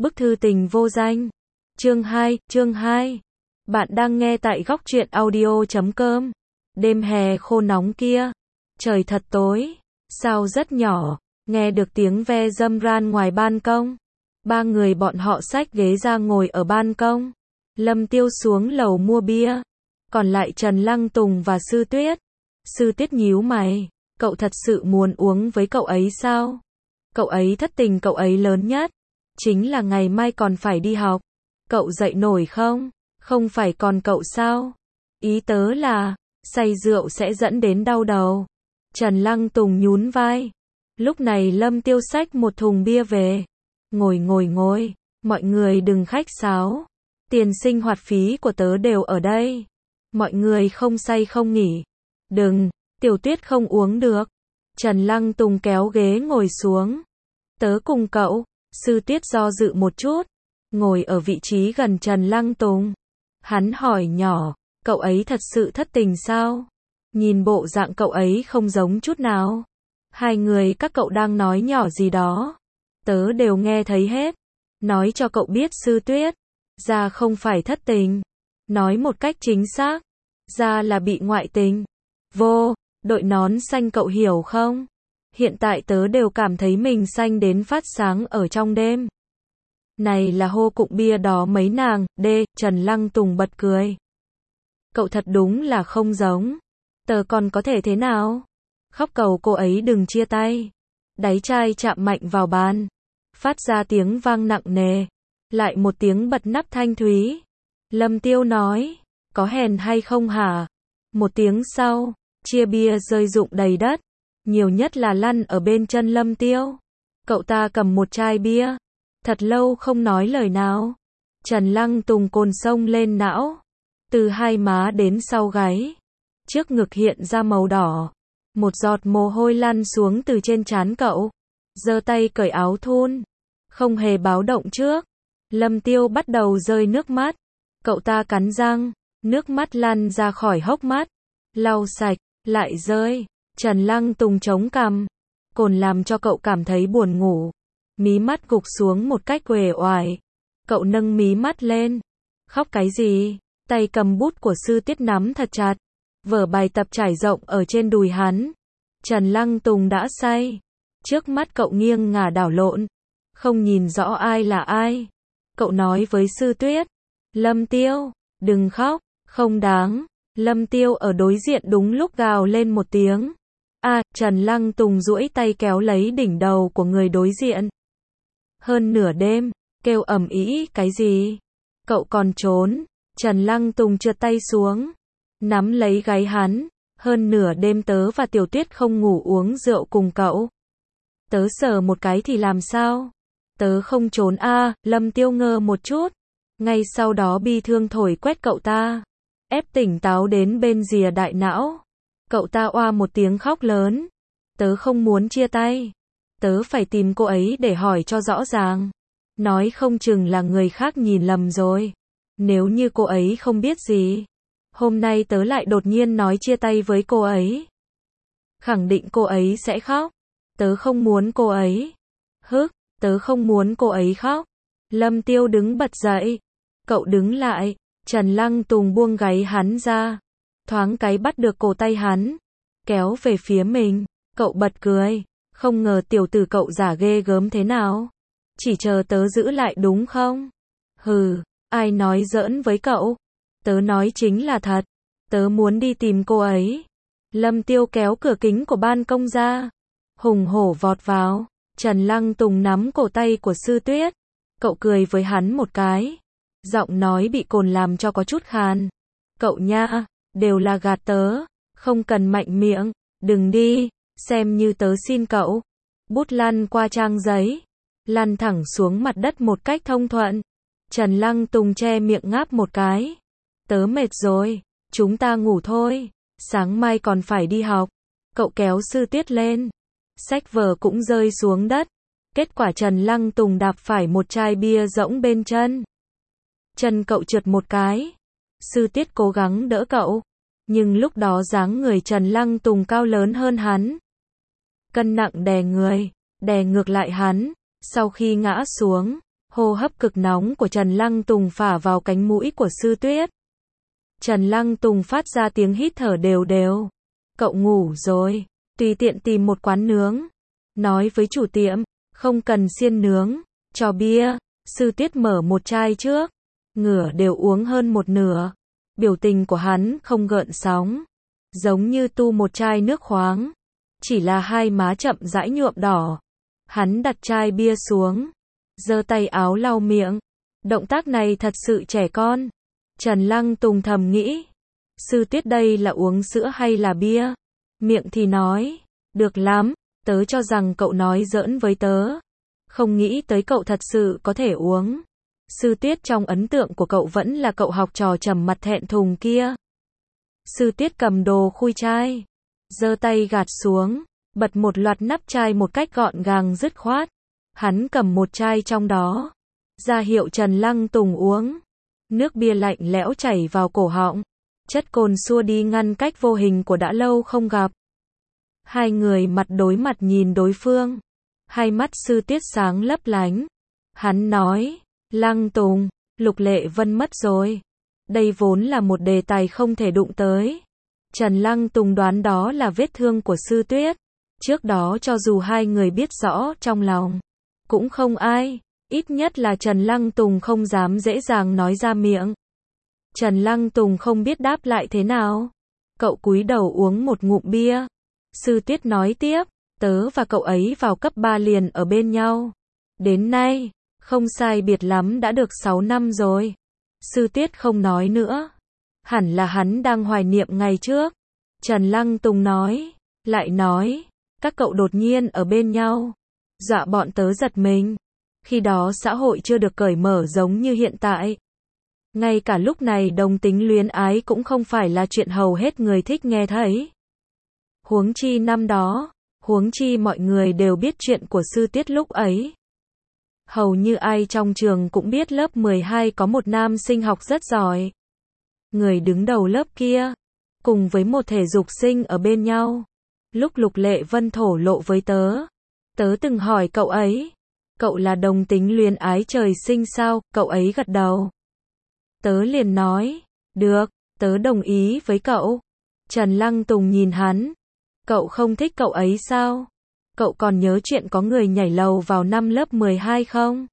Bức thư tình vô danh. Chương 2. Bạn đang nghe tại góc truyện audio.com. Đêm hè khô nóng kia. Trời thật tối. Sao rất nhỏ. Nghe được tiếng ve râm ran ngoài ban công. Ba người bọn họ xách ghế ra ngồi ở ban công. Lâm Tiêu xuống lầu mua bia. Còn lại Trần Lăng Tùng và Sư Tuyết. Sư Tuyết nhíu mày. Cậu thật sự muốn uống với cậu ấy sao? Cậu ấy thất tình, cậu ấy lớn nhất. Chính là ngày mai còn phải đi học. Cậu dậy nổi không? Không phải còn cậu sao? Ý tớ là, say rượu sẽ dẫn đến đau đầu. Trần Lăng Tùng nhún vai. Lúc này Lâm Tiêu xách một thùng bia về. Ngồi, mọi người đừng khách sáo. Tiền sinh hoạt phí của tớ đều ở đây. Mọi người không say không nghỉ. Đừng, Tiểu Tuyết không uống được. Trần Lăng Tùng kéo ghế ngồi xuống. Tớ cùng cậu. Sư Tuyết do dự một chút, ngồi ở vị trí gần Trần Lăng Tùng. Hắn hỏi nhỏ, cậu ấy thật sự thất tình sao? Nhìn bộ dạng cậu ấy không giống chút nào. Hai người các cậu đang nói nhỏ gì đó. Tớ đều nghe thấy hết. Nói cho cậu biết Sư Tuyết, ra không phải thất tình. Nói một cách chính xác, ra là bị ngoại tình. Đội nón xanh cậu hiểu không? Hiện tại tớ đều cảm thấy mình xanh đến phát sáng ở trong đêm. Này là hô cụng bia đó mấy nàng, Trần Lăng Tùng bật cười. Cậu thật đúng là không giống. Tớ còn có thể thế nào? Khóc cầu cô ấy đừng chia tay. Đáy chai chạm mạnh vào bàn. Phát ra tiếng vang nặng nề. Lại một tiếng bật nắp thanh thúy. Lâm Tiêu nói, có hèn hay không hả? Một tiếng sau, chia bia rơi rụng đầy đất. Nhiều nhất là lăn ở bên chân Lâm Tiêu. Cậu ta cầm một chai bia. Thật lâu không nói lời nào. Trần Lăng Tùng cồn sông lên não. Từ hai má đến sau gáy. Trước ngực hiện ra màu đỏ. Một giọt mồ hôi lăn xuống từ trên trán cậu. Giơ tay cởi áo thun. Không hề báo động trước. Lâm Tiêu bắt đầu rơi nước mắt. Cậu ta cắn răng. Nước mắt lăn ra khỏi hốc mắt. Lau sạch, lại rơi. Trần Lăng Tùng chống cằm. Cồn làm cho cậu cảm thấy buồn ngủ. Mí mắt gục xuống một cách uể oải. Cậu nâng mí mắt lên. Khóc cái gì? Tay cầm bút của Sư Tuyết nắm thật chặt. Vở bài tập trải rộng ở trên đùi hắn. Trần Lăng Tùng đã say. Trước mắt cậu nghiêng ngả đảo lộn. Không nhìn rõ ai là ai. Cậu nói với Sư Tuyết. Lâm Tiêu, đừng khóc, không đáng. Lâm Tiêu ở đối diện đúng lúc gào lên một tiếng. Trần Lăng Tùng duỗi tay kéo lấy đỉnh đầu của người đối diện. Hơn nửa đêm, kêu ầm ĩ cái gì? Cậu còn trốn. Trần Lăng Tùng trượt tay xuống, nắm lấy gáy hắn. Hơn nửa đêm tớ và Tiểu Tuyết không ngủ uống rượu cùng cậu. Tớ sờ một cái thì làm sao? Tớ không trốn Lâm Tiêu ngơ một chút. Ngay sau đó bi thương thổi quét cậu ta. Ép tỉnh táo đến bên rìa đại não. Cậu ta oa một tiếng khóc lớn. Tớ không muốn chia tay. Tớ phải tìm cô ấy để hỏi cho rõ ràng. Nói không chừng là người khác nhìn lầm rồi. Nếu như cô ấy không biết gì. Hôm nay tớ lại đột nhiên nói chia tay với cô ấy. Khẳng định cô ấy sẽ khóc. Tớ không muốn cô ấy. Tớ không muốn cô ấy khóc. Lâm Tiêu đứng bật dậy. Cậu đứng lại. Trần Lăng Tùng buông gáy hắn ra. Thoáng cái bắt được cổ tay hắn. Kéo về phía mình. Cậu bật cười. Không ngờ tiểu tử cậu giả ghê gớm thế nào. Chỉ chờ tớ giữ lại đúng không? Hừ, ai nói giỡn với cậu? Tớ nói chính là thật. Tớ muốn đi tìm cô ấy. Lâm Tiêu kéo cửa kính của ban công ra. Hùng hổ vọt vào. Trần Lăng Tùng nắm cổ tay của Sư Tuyết. Cậu cười với hắn một cái. Giọng nói bị cồn làm cho có chút khàn. Cậu nha, đều là gạt tớ. Không cần mạnh miệng. Đừng đi, xem như tớ xin cậu. Bút lăn qua trang giấy. Lăn thẳng xuống mặt đất một cách thông thuận. Trần Lăng Tùng che miệng ngáp một cái. Tớ mệt rồi, chúng ta ngủ thôi. Sáng mai còn phải đi học. Cậu kéo Sư Tuyết lên. Sách vở cũng rơi xuống đất. Kết quả Trần Lăng Tùng đạp phải một chai bia rỗng bên chân. Chân cậu trượt một cái. Sư Tuyết cố gắng đỡ cậu. Nhưng lúc đó dáng người Trần Lăng Tùng cao lớn hơn hắn. Cân nặng đè người, đè ngược lại hắn. Sau khi ngã xuống, Hô hấp cực nóng của Trần Lăng Tùng phả vào cánh mũi của Sư Tuyết. Trần Lăng Tùng phát ra tiếng hít thở đều đều. Cậu ngủ rồi, tùy tiện tìm một quán nướng. Nói với chủ tiệm, không cần xiên nướng, cho bia. Sư Tuyết mở một chai trước, ngửa đều uống hơn một nửa. Biểu tình của hắn không gợn sóng, giống như tu một chai nước khoáng. Chỉ là hai má chậm rãi nhuộm đỏ. Hắn đặt chai bia xuống, giơ tay áo lau miệng. Động tác này thật sự trẻ con. Trần Lăng Tùng thầm nghĩ, Sư Tuyết đây là uống sữa hay là bia? Miệng thì nói, được lắm, tớ cho rằng cậu nói giỡn với tớ. Không nghĩ tới cậu thật sự có thể uống. Sư Tuyết trong ấn tượng của cậu vẫn là cậu học trò trầm mặt thẹn thùng kia. Sư Tuyết cầm đồ khui chai, giơ tay gạt xuống, bật một loạt nắp chai một cách gọn gàng dứt khoát. Hắn cầm một chai trong đó, ra hiệu Trần Lăng Tùng uống. Nước bia lạnh lẽo chảy vào cổ họng, chất cồn xua đi ngăn cách vô hình của đã lâu không gặp. Hai người mặt đối mặt nhìn đối phương, hai mắt Sư Tuyết sáng lấp lánh. Hắn nói, Lăng Tùng, Lục Lệ Vân mất rồi. Đây vốn là một đề tài không thể đụng tới. Trần Lăng Tùng đoán đó là vết thương của Sư Tuyết. Trước đó cho dù hai người biết rõ trong lòng, cũng không ai, ít nhất là Trần Lăng Tùng không dám dễ dàng nói ra miệng. Trần Lăng Tùng không biết đáp lại thế nào. Cậu cúi đầu uống một ngụm bia. Sư Tuyết nói tiếp, tớ và cậu ấy vào cấp 3 liền ở bên nhau. Đến nay, không sai biệt lắm đã được 6 năm rồi. Sư Tuyết không nói nữa. Hẳn là hắn đang hoài niệm ngày trước. Trần Lăng Tùng nói, lại nói, các cậu đột nhiên ở bên nhau. Dọa bọn tớ giật mình. Khi đó xã hội chưa được cởi mở giống như hiện tại. Ngay cả lúc này đồng tính luyến ái cũng không phải là chuyện hầu hết người thích nghe thấy. Huống chi năm đó, huống chi mọi người đều biết chuyện của Sư Tuyết lúc ấy. Hầu như ai trong trường cũng biết lớp 12 có một nam sinh học rất giỏi. Người đứng đầu lớp kia, cùng với một thể dục sinh ở bên nhau. Lúc Lục Lệ Vân thổ lộ với tớ, tớ từng hỏi cậu ấy, cậu là đồng tính luyến ái trời sinh sao? Cậu ấy gật đầu. Tớ liền nói, được, tớ đồng ý với cậu. Trần Lăng Tùng nhìn hắn, cậu không thích cậu ấy sao? Cậu còn nhớ chuyện có người nhảy lầu vào năm lớp 12 không?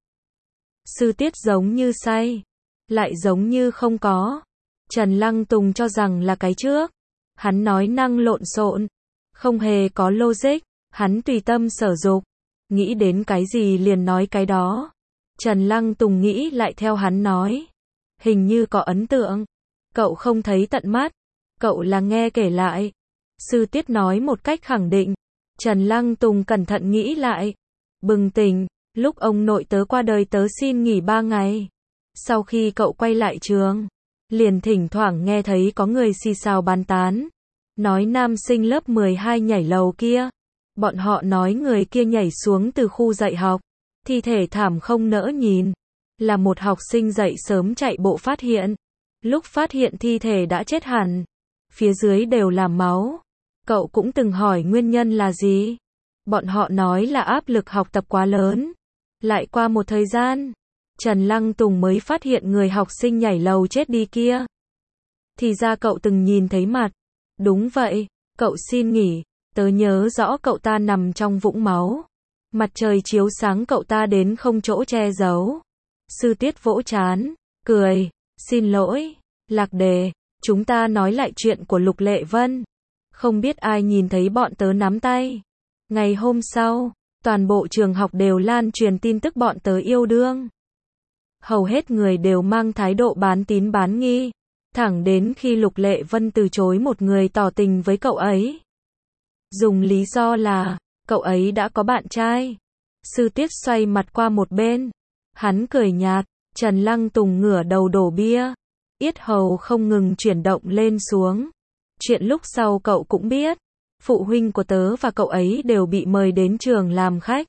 Sư Tuyết giống như say, lại giống như không có. Trần Lăng Tùng cho rằng là cái trước. Hắn nói năng lộn xộn, không hề có logic. Hắn tùy tâm sở dục, nghĩ đến cái gì liền nói cái đó. Trần Lăng Tùng nghĩ lại theo hắn nói, hình như có ấn tượng. Cậu không thấy tận mắt, cậu là nghe kể lại. Sư Tuyết nói một cách khẳng định. Trần Lăng Tùng cẩn thận nghĩ lại, bừng tỉnh, lúc ông nội tớ qua đời tớ xin nghỉ 3 ngày. Sau khi cậu quay lại trường, liền thỉnh thoảng nghe thấy có người xì xào bàn tán, nói nam sinh lớp 12 nhảy lầu kia. Bọn họ nói người kia nhảy xuống từ khu dạy học, thi thể thảm không nỡ nhìn, là một học sinh dậy sớm chạy bộ phát hiện. Lúc phát hiện thi thể đã chết hẳn, phía dưới đều là máu. Cậu cũng từng hỏi nguyên nhân là gì? Bọn họ nói là áp lực học tập quá lớn. Lại qua một thời gian, Trần Lăng Tùng mới phát hiện người học sinh nhảy lầu chết đi kia. Thì ra cậu từng nhìn thấy mặt. Đúng vậy, cậu xin nghỉ. Tớ nhớ rõ cậu ta nằm trong vũng máu. Mặt trời chiếu sáng cậu ta đến không chỗ che giấu. Sư Tuyết vỗ trán, cười, xin lỗi, lạc đề, chúng ta nói lại chuyện của Lục Lệ Vân. Không biết ai nhìn thấy bọn tớ nắm tay. Ngày hôm sau, toàn bộ trường học đều lan truyền tin tức bọn tớ yêu đương. Hầu hết người đều mang thái độ bán tín bán nghi, thẳng đến khi Lục Lệ Vân từ chối một người tỏ tình với cậu ấy. Dùng lý do là, cậu ấy đã có bạn trai. Sư Tuyết xoay mặt qua một bên. Hắn cười nhạt, Trần Lăng Tùng ngửa đầu đổ bia. Yết hầu không ngừng chuyển động lên xuống. Chuyện lúc sau cậu cũng biết. Phụ huynh của tớ và cậu ấy đều bị mời đến trường làm khách.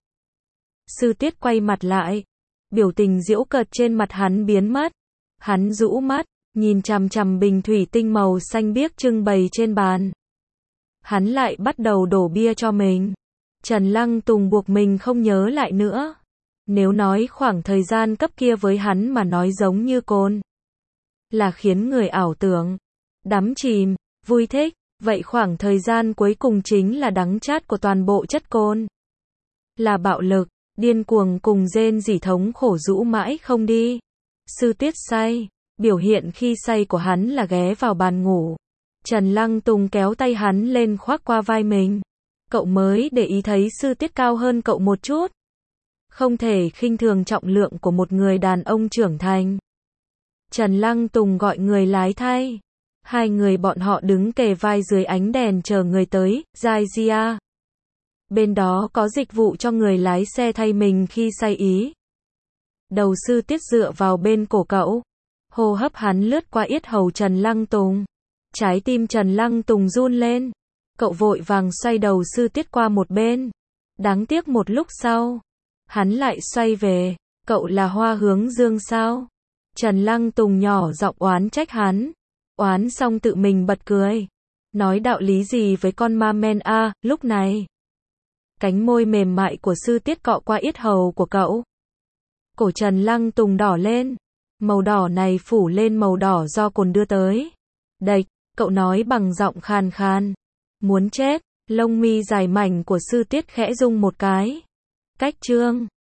Sư Tuyết quay mặt lại. Biểu tình giễu cợt trên mặt hắn biến mất. Hắn rũ mắt, nhìn chằm chằm bình thủy tinh màu xanh biếc trưng bày trên bàn. Hắn lại bắt đầu đổ bia cho mình. Trần Lăng Tùng buộc mình không nhớ lại nữa. Nếu nói khoảng thời gian cấp kia với hắn mà nói giống như cồn, là khiến người ảo tưởng, đắm chìm, vui thích, vậy khoảng thời gian cuối cùng chính là đắng chát của toàn bộ chất cồn. Là bạo lực, điên cuồng cùng rên rỉ thống khổ rũ mãi không đi. Sư Tiết say, biểu hiện khi say của hắn là ghé vào bàn ngủ. Trần Lăng Tùng kéo tay hắn lên khoác qua vai mình. Cậu mới để ý thấy Sư Tiết cao hơn cậu một chút. Không thể khinh thường trọng lượng của một người đàn ông trưởng thành. Trần Lăng Tùng gọi người lái thay. Hai người bọn họ đứng kề vai dưới ánh đèn chờ người tới, Gia. Bên đó có dịch vụ cho người lái xe thay mình khi say ý. Đầu Sư Tiết dựa vào bên cổ cậu. Hô hấp hắn lướt qua yết hầu Trần Lăng Tùng. Trái tim Trần Lăng Tùng run lên. Cậu vội vàng xoay đầu Sư Tiết qua một bên. Đáng tiếc một lúc sau, hắn lại xoay về. Cậu là Hoa Hướng Dương sao? Trần Lăng Tùng nhỏ giọng oán trách hắn. Oán xong tự mình bật cười. Nói đạo lý gì với con ma men a, lúc này. Cánh môi mềm mại của Sư Tiết cọ qua yết hầu của cậu. Cổ Trần Lăng Tùng đỏ lên. Màu đỏ này phủ lên màu đỏ do cồn đưa tới. Đệch, cậu nói bằng giọng khàn khàn. Muốn chết, lông mi dài mảnh của Sư Tiết khẽ rung một cái. Cách chương